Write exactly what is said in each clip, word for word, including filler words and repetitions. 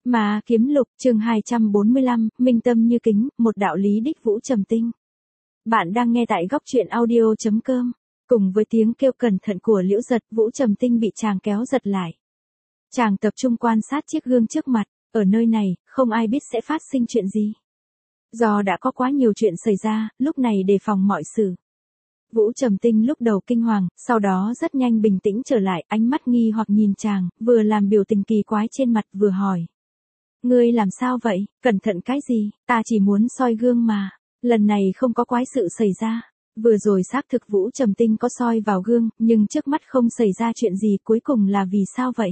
Ma Kiếm Lục, chương hai trăm bốn mươi lăm, minh tâm như kính, một đạo lý đích Vũ Trầm Tinh. Bạn đang nghe tại góc truyện audio chấm com. Cùng với tiếng kêu cẩn thận của Liễu Giật, Vũ Trầm Tinh bị chàng kéo giật lại. Chàng tập trung quan sát chiếc gương trước mặt, ở nơi này, không ai biết sẽ phát sinh chuyện gì. Do đã có quá nhiều chuyện xảy ra, lúc này đề phòng mọi sự. Vũ Trầm Tinh lúc đầu kinh hoàng, sau đó rất nhanh bình tĩnh trở lại, ánh mắt nghi hoặc nhìn chàng, vừa làm biểu tình kỳ quái trên mặt vừa hỏi. Ngươi làm sao vậy, cẩn thận cái gì, ta chỉ muốn soi gương mà, lần này không có quái sự xảy ra. Vừa rồi xác thực Vũ Trầm Tinh có soi vào gương, nhưng trước mắt không xảy ra chuyện gì, cuối cùng là vì sao vậy?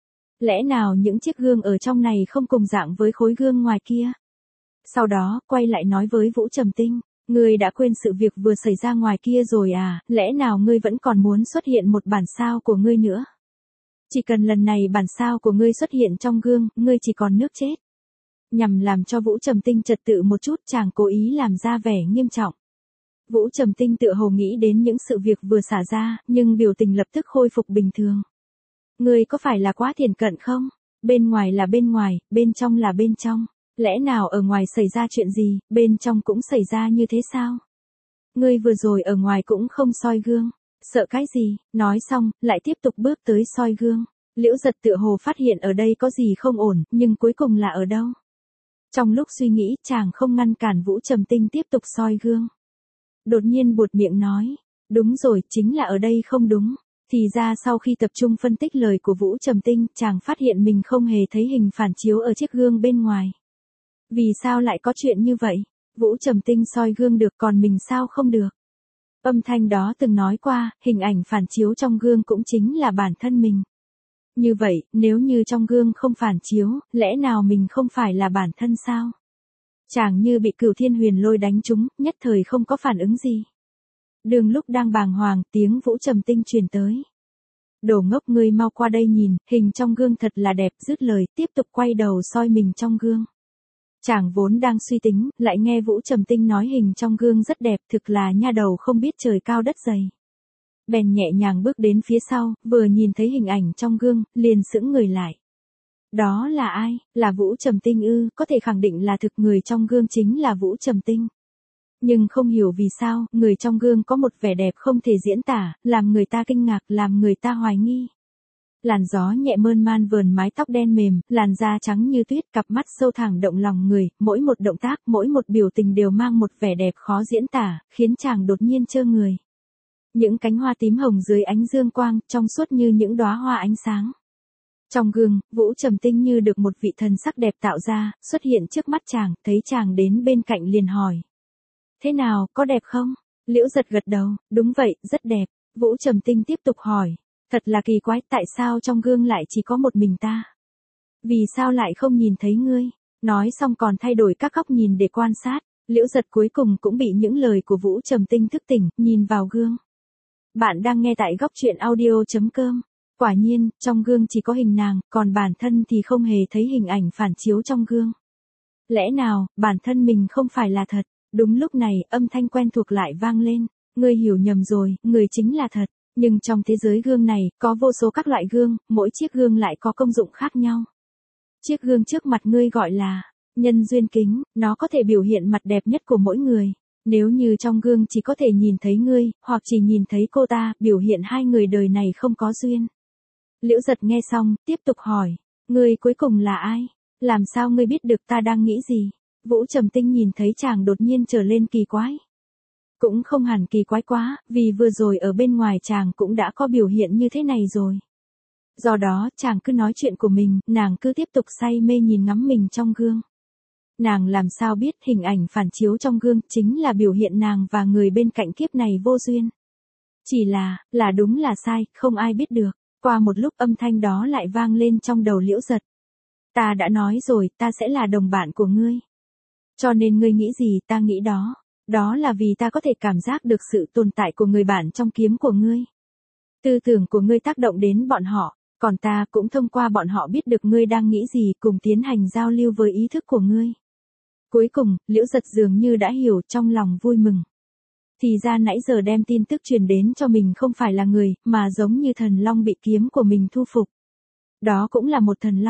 Lẽ nào những chiếc gương ở trong này không cùng dạng với khối gương ngoài kia? Sau đó, quay lại nói với Vũ Trầm Tinh, ngươi đã quên sự việc vừa xảy ra ngoài kia rồi à, lẽ nào ngươi vẫn còn muốn xuất hiện một bản sao của ngươi nữa? Chỉ cần lần này bản sao của ngươi xuất hiện trong gương, ngươi chỉ còn nước chết. Nhằm làm cho Vũ Trầm Tinh trật tự một chút, chàng cố ý làm ra vẻ nghiêm trọng. Vũ Trầm Tinh tựa hồ nghĩ đến những sự việc vừa xả ra, nhưng biểu tình lập tức khôi phục bình thường. Ngươi có phải là quá thiển cận không? Bên ngoài là bên ngoài, bên trong là bên trong. Lẽ nào ở ngoài xảy ra chuyện gì, bên trong cũng xảy ra như thế sao? Ngươi vừa rồi ở ngoài cũng không soi gương. Sợ cái gì, nói xong, lại tiếp tục bước tới soi gương. Liễu Giật tựa hồ phát hiện ở đây có gì không ổn, nhưng cuối cùng là ở đâu? Trong lúc suy nghĩ, chàng không ngăn cản Vũ Trầm Tinh tiếp tục soi gương. Đột nhiên buột miệng nói, đúng rồi, chính là ở đây không đúng. Thì ra sau khi tập trung phân tích lời của Vũ Trầm Tinh, chàng phát hiện mình không hề thấy hình phản chiếu ở chiếc gương bên ngoài. Vì sao lại có chuyện như vậy? Vũ Trầm Tinh soi gương được còn mình sao không được? Âm thanh đó từng nói qua, hình ảnh phản chiếu trong gương cũng chính là bản thân mình. Như vậy, nếu như trong gương không phản chiếu, lẽ nào mình không phải là bản thân sao? Chàng như bị Cửu Thiên Huyền Lôi đánh trúng, nhất thời không có phản ứng gì. Đường lúc đang bàng hoàng, tiếng Vũ Trầm Tinh truyền tới. Đồ ngốc, ngươi mau qua đây nhìn, hình trong gương thật là đẹp, dứt lời, tiếp tục quay đầu soi mình trong gương. Chàng vốn đang suy tính, lại nghe Vũ Trầm Tinh nói hình trong gương rất đẹp, thực là nha đầu không biết trời cao đất dày. Bèn nhẹ nhàng bước đến phía sau, vừa nhìn thấy hình ảnh trong gương, liền sững người lại. Đó là ai? Là Vũ Trầm Tinh ư? Có thể khẳng định là thực người trong gương chính là Vũ Trầm Tinh. Nhưng không hiểu vì sao, người trong gương có một vẻ đẹp không thể diễn tả, làm người ta kinh ngạc, làm người ta hoài nghi. Làn gió nhẹ mơn man vờn mái tóc đen mềm, làn da trắng như tuyết, cặp mắt sâu thẳm động lòng người, mỗi một động tác, mỗi một biểu tình đều mang một vẻ đẹp khó diễn tả, khiến chàng đột nhiên trơ người. Những cánh hoa tím hồng dưới ánh dương quang, trong suốt như những đóa hoa ánh sáng. Trong gương, Vũ Trầm Tinh như được một vị thần sắc đẹp tạo ra, xuất hiện trước mắt chàng, thấy chàng đến bên cạnh liền hỏi. Thế nào, có đẹp không? Liễu Giật gật đầu, đúng vậy, rất đẹp. Vũ Trầm Tinh tiếp tục hỏi. Thật là kỳ quái, tại sao trong gương lại chỉ có một mình ta? Vì sao lại không nhìn thấy ngươi? Nói xong còn thay đổi các góc nhìn để quan sát. Liễu Giật cuối cùng cũng bị những lời của Vũ Trầm Tinh thức tỉnh, nhìn vào gương. Bạn đang nghe tại góc truyện audio chấm com. Quả nhiên, trong gương chỉ có hình nàng, còn bản thân thì không hề thấy hình ảnh phản chiếu trong gương. Lẽ nào, bản thân mình không phải là thật? Đúng lúc này, âm thanh quen thuộc lại vang lên. Ngươi hiểu nhầm rồi, người chính là thật. Nhưng trong thế giới gương này, có vô số các loại gương, mỗi chiếc gương lại có công dụng khác nhau. Chiếc gương trước mặt ngươi gọi là nhân duyên kính, nó có thể biểu hiện mặt đẹp nhất của mỗi người. Nếu như trong gương chỉ có thể nhìn thấy ngươi, hoặc chỉ nhìn thấy cô ta, biểu hiện hai người đời này không có duyên. Liễu Giật nghe xong, tiếp tục hỏi, ngươi cuối cùng là ai? Làm sao ngươi biết được ta đang nghĩ gì? Vũ Trầm Tinh nhìn thấy chàng đột nhiên trở lên kỳ quái. Cũng không hẳn kỳ quái quá, vì vừa rồi ở bên ngoài chàng cũng đã có biểu hiện như thế này rồi. Do đó, chàng cứ nói chuyện của mình, nàng cứ tiếp tục say mê nhìn ngắm mình trong gương. Nàng làm sao biết hình ảnh phản chiếu trong gương chính là biểu hiện nàng và người bên cạnh kiếp này vô duyên. Chỉ là, là đúng là sai, không ai biết được. Qua một lúc âm thanh đó lại vang lên trong đầu Liễu Giật. Ta đã nói rồi, ta sẽ là đồng bạn của ngươi. Cho nên ngươi nghĩ gì ta nghĩ đó. Đó là vì ta có thể cảm giác được sự tồn tại của người bạn trong kiếm của ngươi. Tư tưởng của ngươi tác động đến bọn họ, còn ta cũng thông qua bọn họ biết được ngươi đang nghĩ gì, cùng tiến hành giao lưu với ý thức của ngươi. Cuối cùng, Liễu Giật dường như đã hiểu, trong lòng vui mừng. Thì ra nãy giờ đem tin tức truyền đến cho mình không phải là người, mà giống như thần long bị kiếm của mình thu phục. Đó cũng là một thần long.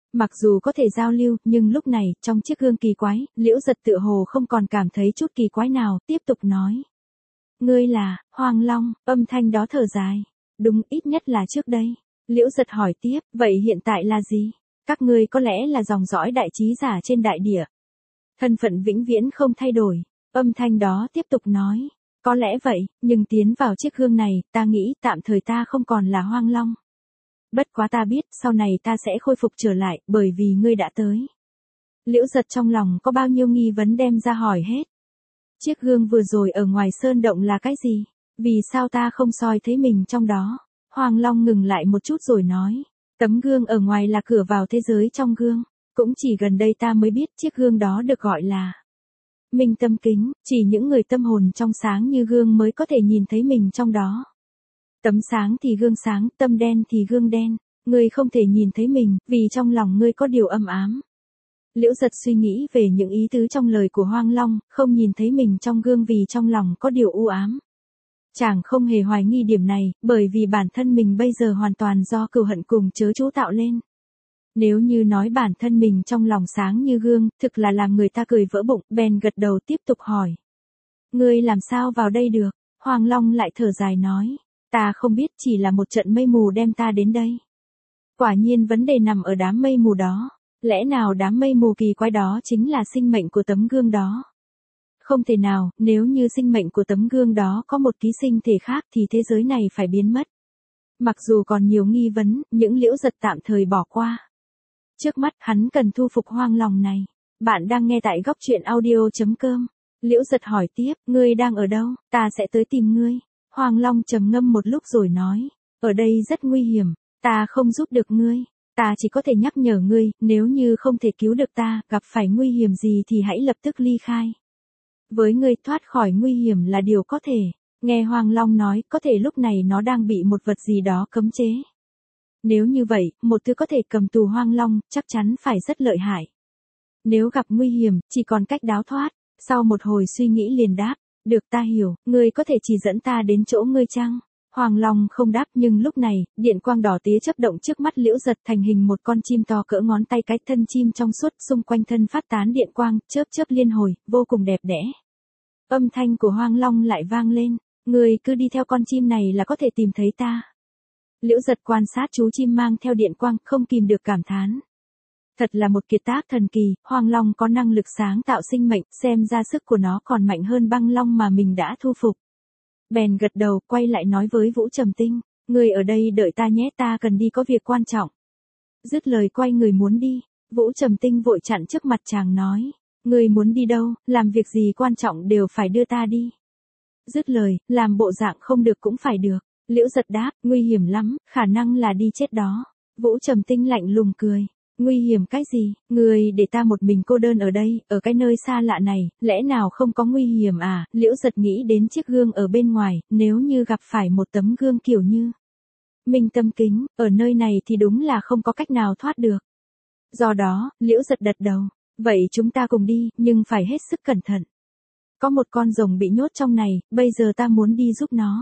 Mặc dù có thể giao lưu, nhưng lúc này, trong chiếc gương kỳ quái, Liễu Giật tựa hồ không còn cảm thấy chút kỳ quái nào, tiếp tục nói. Ngươi là, Hoàng Long, âm thanh đó thở dài. Đúng, ít nhất là trước đây. Liễu Giật hỏi tiếp, vậy hiện tại là gì? Các ngươi có lẽ là dòng dõi đại trí giả trên đại địa. Thân phận vĩnh viễn không thay đổi. Âm thanh đó tiếp tục nói. Có lẽ vậy, nhưng tiến vào chiếc gương này, ta nghĩ tạm thời ta không còn là Hoang Long. Bất quá ta biết, sau này ta sẽ khôi phục trở lại, bởi vì ngươi đã tới. Liễu Giật trong lòng có bao nhiêu nghi vấn đem ra hỏi hết. Chiếc gương vừa rồi ở ngoài sơn động là cái gì? Vì sao ta không soi thấy mình trong đó? Hoàng Long ngừng lại một chút rồi nói. Tấm gương ở ngoài là cửa vào thế giới trong gương. Cũng chỉ gần đây ta mới biết chiếc gương đó được gọi là Minh Tâm Kính, chỉ những người tâm hồn trong sáng như gương mới có thể nhìn thấy mình trong đó. Tấm sáng thì gương sáng, tâm đen thì gương đen. Ngươi không thể nhìn thấy mình, vì trong lòng ngươi có điều âm ám. Liễu Giật suy nghĩ về những ý tứ trong lời của Hoang Long, không nhìn thấy mình trong gương vì trong lòng có điều u ám. Chàng không hề hoài nghi điểm này, bởi vì bản thân mình bây giờ hoàn toàn do cừu hận cùng chớ chú tạo lên. Nếu như nói bản thân mình trong lòng sáng như gương, thực là làm người ta cười vỡ bụng, bèn gật đầu tiếp tục hỏi. Ngươi làm sao vào đây được? Hoàng Long lại thở dài nói. Ta không biết, chỉ là một trận mây mù đem ta đến đây. Quả nhiên vấn đề nằm ở đám mây mù đó. Lẽ nào đám mây mù kỳ quái đó chính là sinh mệnh của tấm gương đó? Không thể nào, nếu như sinh mệnh của tấm gương đó có một ký sinh thể khác thì thế giới này phải biến mất. Mặc dù còn nhiều nghi vấn, những Liễu Giật tạm thời bỏ qua. Trước mắt hắn cần thu phục Hoang Long này. Bạn đang nghe tại góc truyện audio.com. Liễu Giật hỏi tiếp, ngươi đang ở đâu, ta sẽ tới tìm ngươi. Hoàng Long trầm ngâm một lúc rồi nói, ở đây rất nguy hiểm, ta không giúp được ngươi. Ta chỉ có thể nhắc nhở ngươi, nếu như không thể cứu được ta, gặp phải nguy hiểm gì thì hãy lập tức ly khai. Với ngươi thoát khỏi nguy hiểm là điều có thể. Nghe Hoàng Long nói, có thể lúc này nó đang bị một vật gì đó cấm chế. Nếu như vậy, một thứ có thể cầm tù Hoang Long, chắc chắn phải rất lợi hại. Nếu gặp nguy hiểm, chỉ còn cách đáo thoát. Sau một hồi suy nghĩ liền đáp, được ta hiểu, ngươi có thể chỉ dẫn ta đến chỗ ngươi chăng? Hoàng Long không đáp nhưng lúc này, điện quang đỏ tía chớp động trước mắt Liễu Giật thành hình một con chim to cỡ ngón tay cái thân chim trong suốt xung quanh thân phát tán điện quang, chớp chớp liên hồi, vô cùng đẹp đẽ. Âm thanh của Hoàng Long lại vang lên, ngươi cứ đi theo con chim này là có thể tìm thấy ta. Liễu Giật quan sát chú chim mang theo điện quang, không kìm được cảm thán. Thật là một kiệt tác thần kỳ, Hoàng Long có năng lực sáng tạo sinh mệnh, xem ra sức của nó còn mạnh hơn băng long mà mình đã thu phục. Bèn gật đầu, quay lại nói với Vũ Trầm Tinh, ngươi ở đây đợi ta nhé, ta cần đi có việc quan trọng. Dứt lời quay người muốn đi, Vũ Trầm Tinh vội chặn trước mặt chàng nói, ngươi muốn đi đâu, làm việc gì quan trọng đều phải đưa ta đi. Dứt lời, làm bộ dạng không được cũng phải được. Liễu Giật đáp, nguy hiểm lắm, khả năng là đi chết đó. Vũ Trầm Tinh lạnh lùng cười. Nguy hiểm cái gì, người để ta một mình cô đơn ở đây, ở cái nơi xa lạ này, lẽ nào không có nguy hiểm à? Liễu Giật nghĩ đến chiếc gương ở bên ngoài, nếu như gặp phải một tấm gương kiểu như Minh Tâm Kính, ở nơi này thì đúng là không có cách nào thoát được. Do đó, Liễu Giật gật đầu, vậy chúng ta cùng đi, nhưng phải hết sức cẩn thận. Có một con rồng bị nhốt trong này, bây giờ ta muốn đi giúp nó.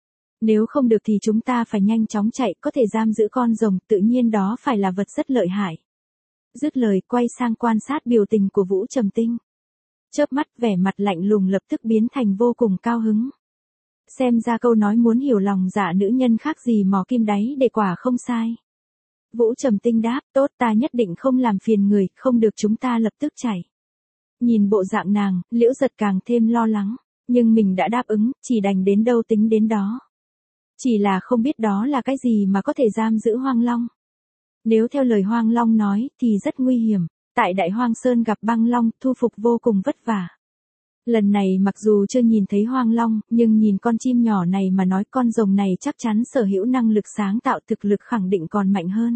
Nếu không được thì chúng ta phải nhanh chóng chạy, có thể giam giữ con rồng, tự nhiên đó phải là vật rất lợi hại. Dứt lời, quay sang quan sát biểu tình của Vũ Trầm Tinh. Chớp mắt, vẻ mặt lạnh lùng lập tức biến thành vô cùng cao hứng. Xem ra câu nói muốn hiểu lòng dạ nữ nhân khác gì mò kim đáy để quả không sai. Vũ Trầm Tinh đáp, tốt, ta nhất định không làm phiền người, không được chúng ta lập tức chạy. Nhìn bộ dạng nàng, Liễu Giật càng thêm lo lắng, nhưng mình đã đáp ứng, chỉ đành đến đâu tính đến đó. Chỉ là không biết đó là cái gì mà có thể giam giữ Hoang Long. Nếu theo lời Hoang Long nói, thì rất nguy hiểm. Tại Đại Hoang Sơn gặp băng long, thu phục vô cùng vất vả. Lần này mặc dù chưa nhìn thấy Hoang Long, nhưng nhìn con chim nhỏ này mà nói con rồng này chắc chắn sở hữu năng lực sáng tạo, thực lực khẳng định còn mạnh hơn.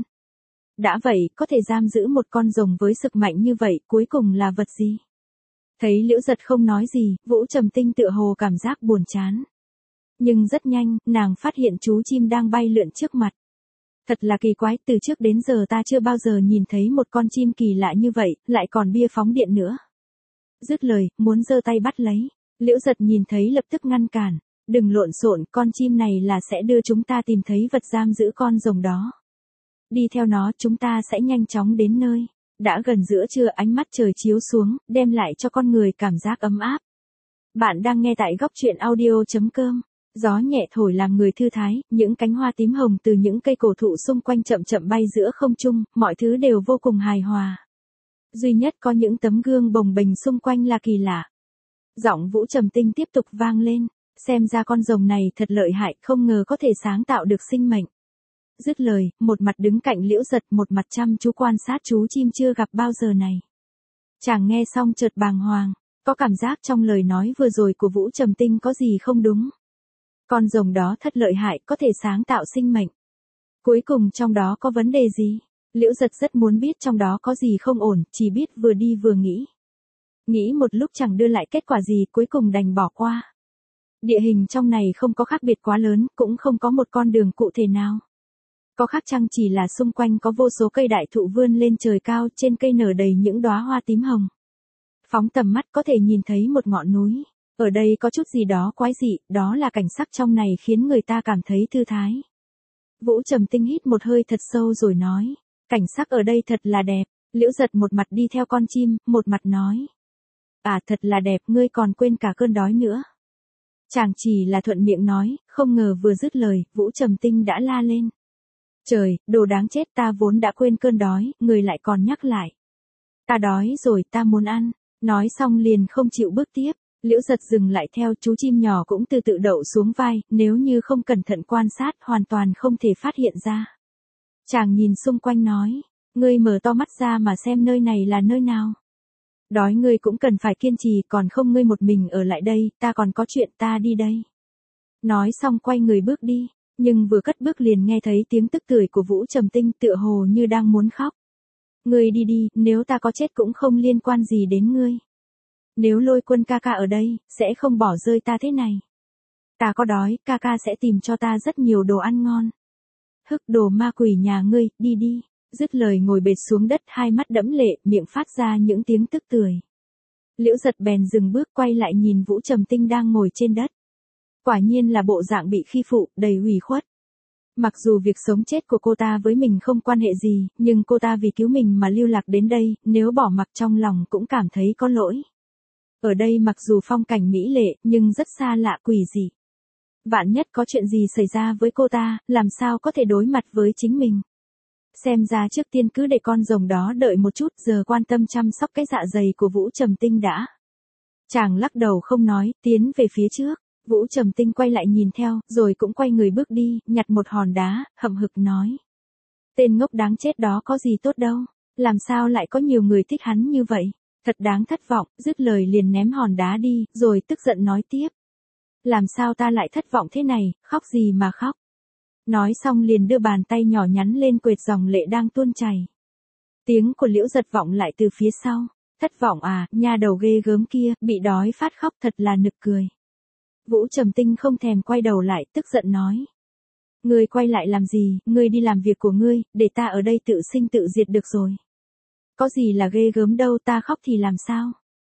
Đã vậy, có thể giam giữ một con rồng với sức mạnh như vậy, cuối cùng là vật gì? Thấy Liễu Giật không nói gì, Vũ Trầm Tinh tựa hồ cảm giác buồn chán. Nhưng rất nhanh, nàng phát hiện chú chim đang bay lượn trước mặt. Thật là kỳ quái, từ trước đến giờ ta chưa bao giờ nhìn thấy một con chim kỳ lạ như vậy, lại còn bia phóng điện nữa. Dứt lời, muốn giơ tay bắt lấy. Liễu Giật nhìn thấy lập tức ngăn cản. Đừng lộn xộn, con chim này là sẽ đưa chúng ta tìm thấy vật giam giữ con rồng đó. Đi theo nó chúng ta sẽ nhanh chóng đến nơi. Đã gần giữa trưa ánh mắt trời chiếu xuống, đem lại cho con người cảm giác ấm áp. Bạn đang nghe tại góc truyện audio.com. Gió nhẹ thổi làm người thư thái, những cánh hoa tím hồng từ những cây cổ thụ xung quanh chậm chậm bay giữa không trung, mọi thứ đều vô cùng hài hòa. Duy nhất có những tấm gương bồng bềnh xung quanh là kỳ lạ. Giọng Vũ Trầm Tinh tiếp tục vang lên, xem ra con rồng này thật lợi hại, không ngờ có thể sáng tạo được sinh mệnh. Dứt lời, một mặt đứng cạnh Liễu Giật, một mặt chăm chú quan sát chú chim chưa gặp bao giờ này. Chàng nghe xong chợt bàng hoàng, có cảm giác trong lời nói vừa rồi của Vũ Trầm Tinh có gì không đúng. Con rồng đó thật lợi hại, có thể sáng tạo sinh mệnh. Cuối cùng trong đó có vấn đề gì? Liễu Giật rất muốn biết trong đó có gì không ổn, chỉ biết vừa đi vừa nghĩ. Nghĩ một lúc chẳng đưa lại kết quả gì, cuối cùng đành bỏ qua. Địa hình trong này không có khác biệt quá lớn, cũng không có một con đường cụ thể nào. Có khác chăng chỉ là xung quanh có vô số cây đại thụ vươn lên trời cao, trên cây nở đầy những đóa hoa tím hồng. Phóng tầm mắt có thể nhìn thấy một ngọn núi. Ở đây có chút gì đó quái dị, đó là cảnh sắc trong này khiến người ta cảm thấy thư thái. Vũ Trầm Tinh hít một hơi thật sâu rồi nói, cảnh sắc ở đây thật là đẹp. Liễu Giật một mặt đi theo con chim, một mặt nói. À thật là đẹp, ngươi còn quên cả cơn đói nữa. Chàng chỉ là thuận miệng nói, không ngờ vừa dứt lời, Vũ Trầm Tinh đã la lên. Trời, đồ đáng chết, ta vốn đã quên cơn đói, người lại còn nhắc lại. Ta đói rồi, ta muốn ăn. Nói xong liền không chịu bước tiếp. Liễu Giật dừng lại theo, chú chim nhỏ cũng từ tự đậu xuống vai, nếu như không cẩn thận quan sát hoàn toàn không thể phát hiện ra. Chàng nhìn xung quanh nói, ngươi mở to mắt ra mà xem nơi này là nơi nào. Đói ngươi cũng cần phải kiên trì, còn không ngươi một mình ở lại đây, ta còn có chuyện, ta đi đây. Nói xong quay người bước đi, nhưng vừa cất bước liền nghe thấy tiếng tức tưởi của Vũ Trầm Tinh, tựa hồ như đang muốn khóc. Ngươi đi đi, nếu ta có chết cũng không liên quan gì đến ngươi. Nếu Lôi Quân ca ca ở đây, sẽ không bỏ rơi ta thế này. Ta có đói, ca ca sẽ tìm cho ta rất nhiều đồ ăn ngon. Hức, đồ ma quỷ nhà ngươi, đi đi. Dứt lời ngồi bệt xuống đất, hai mắt đẫm lệ, miệng phát ra những tiếng tức tưởi. Liễu Giật bèn dừng bước quay lại nhìn Vũ Trầm Tinh đang ngồi trên đất. Quả nhiên là bộ dạng bị khi phụ, đầy ủy khuất. Mặc dù việc sống chết của cô ta với mình không quan hệ gì, nhưng cô ta vì cứu mình mà lưu lạc đến đây, nếu bỏ mặc trong lòng cũng cảm thấy có lỗi. Ở đây mặc dù phong cảnh mỹ lệ, nhưng rất xa lạ quỷ dị. Vạn nhất có chuyện gì xảy ra với cô ta, làm sao có thể đối mặt với chính mình. Xem ra trước tiên cứ để con rồng đó đợi một chút, giờ quan tâm chăm sóc cái dạ dày của Vũ Trầm Tinh đã. Chàng lắc đầu không nói, tiến về phía trước. Vũ Trầm Tinh quay lại nhìn theo, rồi cũng quay người bước đi, nhặt một hòn đá, hậm hực nói. Tên ngốc đáng chết đó có gì tốt đâu, làm sao lại có nhiều người thích hắn như vậy, thật đáng thất vọng, dứt lời liền ném hòn đá đi, rồi tức giận nói tiếp. Làm sao ta lại thất vọng thế này, khóc gì mà khóc. Nói xong liền đưa bàn tay nhỏ nhắn lên quệt dòng lệ đang tuôn chảy. Tiếng của Liễu Giật vọng lại từ phía sau. Thất vọng à, nha đầu ghê gớm kia, bị đói phát khóc thật là nực cười. Vũ Trầm Tinh không thèm quay đầu lại, tức giận nói. Ngươi quay lại làm gì, ngươi đi làm việc của ngươi, để ta ở đây tự sinh tự diệt được rồi. Có gì là ghê gớm đâu, ta khóc thì làm sao?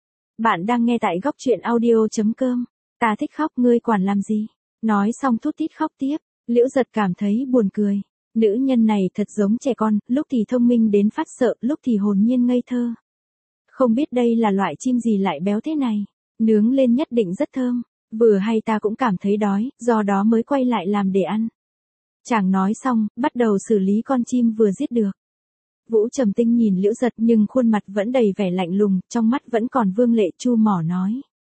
Bạn đang nghe tại góc truyện audio.com. Ta thích khóc, ngươi quản làm gì? Nói xong thút thít khóc tiếp. Liễu Giật cảm thấy buồn cười. Nữ nhân này thật giống trẻ con, lúc thì thông minh đến phát sợ, lúc thì hồn nhiên ngây thơ. Không biết đây là loại chim gì lại béo thế này. Nướng lên nhất định rất thơm. Vừa hay ta cũng cảm thấy đói, do đó mới quay lại làm để ăn. Chàng nói xong, bắt đầu xử lý con chim vừa giết được. Vũ Trầm Tinh nhìn Liễu Giật nhưng khuôn mặt vẫn đầy vẻ lạnh lùng, trong mắt vẫn còn vương lệ chu mỏ nói.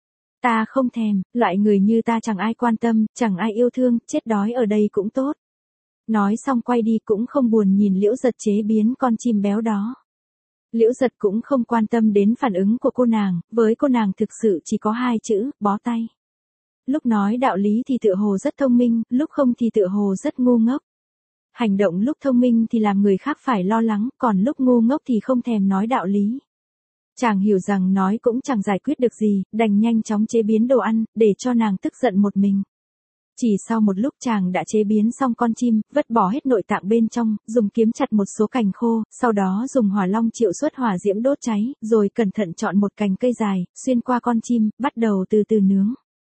Ta không thèm, loại người như ta chẳng ai quan tâm, chẳng ai yêu thương, chết đói ở đây cũng tốt. Nói xong quay đi cũng không buồn nhìn Liễu Giật chế biến con chim béo đó. Liễu Giật cũng không quan tâm đến phản ứng của cô nàng, với cô nàng thực sự chỉ có hai chữ, bó tay. Lúc nói đạo lý thì tựa hồ rất thông minh, lúc không thì tựa hồ rất ngu ngốc. Hành động lúc thông minh thì làm người khác phải lo lắng, còn lúc ngu ngốc thì không thèm nói đạo lý. Chàng hiểu rằng nói cũng chẳng giải quyết được gì, đành nhanh chóng chế biến đồ ăn, để cho nàng tức giận một mình. Chỉ sau một lúc chàng đã chế biến xong con chim, vứt bỏ hết nội tạng bên trong, dùng kiếm chặt một số cành khô, sau đó dùng hỏa long triệu xuất hỏa diễm đốt cháy, rồi cẩn thận chọn một cành cây dài, xuyên qua con chim, bắt đầu từ từ nướng.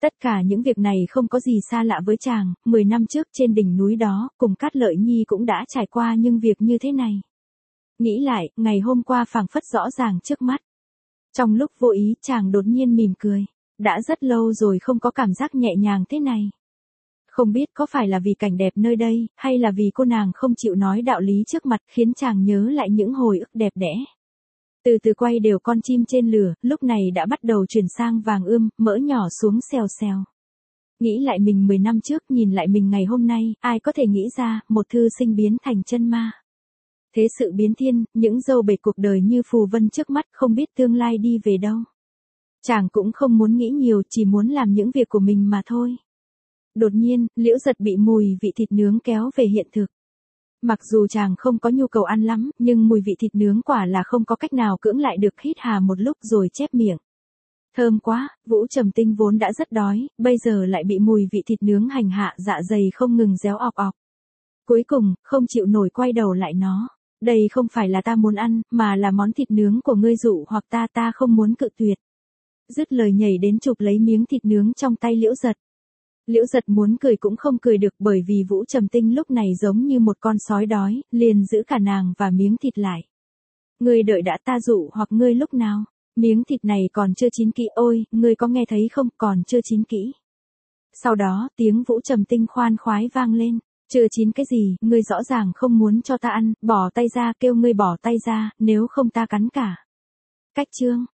Tất cả những việc này không có gì xa lạ với chàng, mười năm trước trên đỉnh núi đó, cùng Cát Lợi Nhi cũng đã trải qua những việc như thế này. Nghĩ lại, ngày hôm qua phảng phất rõ ràng trước mắt. Trong lúc vô ý, chàng đột nhiên mỉm cười. Đã rất lâu rồi không có cảm giác nhẹ nhàng thế này. Không biết có phải là vì cảnh đẹp nơi đây, hay là vì cô nàng không chịu nói đạo lý trước mặt khiến chàng nhớ lại những hồi ức đẹp đẽ. Từ từ quay đều con chim trên lửa, lúc này đã bắt đầu chuyển sang vàng ươm, mỡ nhỏ xuống xèo xèo. Nghĩ lại mình mười năm trước, nhìn lại mình ngày hôm nay, ai có thể nghĩ ra, một thư sinh biến thành chân ma. Thế sự biến thiên, những dâu bệt cuộc đời như phù vân trước mắt, không biết tương lai đi về đâu. Chàng cũng không muốn nghĩ nhiều, chỉ muốn làm những việc của mình mà thôi. Đột nhiên, Liễu Giật bị mùi vị thịt nướng kéo về hiện thực. Mặc dù chàng không có nhu cầu ăn lắm, nhưng mùi vị thịt nướng quả là không có cách nào cưỡng lại được, hít hà một lúc rồi chép miệng. Thơm quá, Vũ Trầm Tinh vốn đã rất đói, bây giờ lại bị mùi vị thịt nướng hành hạ, dạ dày không ngừng réo ọc ọc. Cuối cùng, không chịu nổi quay đầu lại nó. Đây không phải là ta muốn ăn, mà là món thịt nướng của ngươi dụ hoặc ta ta không muốn cự tuyệt. Dứt lời nhảy đến chụp lấy miếng thịt nướng trong tay Liễu Giật. Liễu Giật muốn cười cũng không cười được bởi vì Vũ Trầm Tinh lúc này giống như một con sói đói, liền giữ cả nàng và miếng thịt lại. Ngươi đợi đã, ta dụ hoặc ngươi lúc nào? Miếng thịt này còn chưa chín kỹ, ôi, ngươi có nghe thấy không, còn chưa chín kỹ. Sau đó, tiếng Vũ Trầm Tinh khoan khoái vang lên. Chưa chín cái gì, ngươi rõ ràng không muốn cho ta ăn, bỏ tay ra, kêu ngươi bỏ tay ra, nếu không ta cắn cả. Cách chương.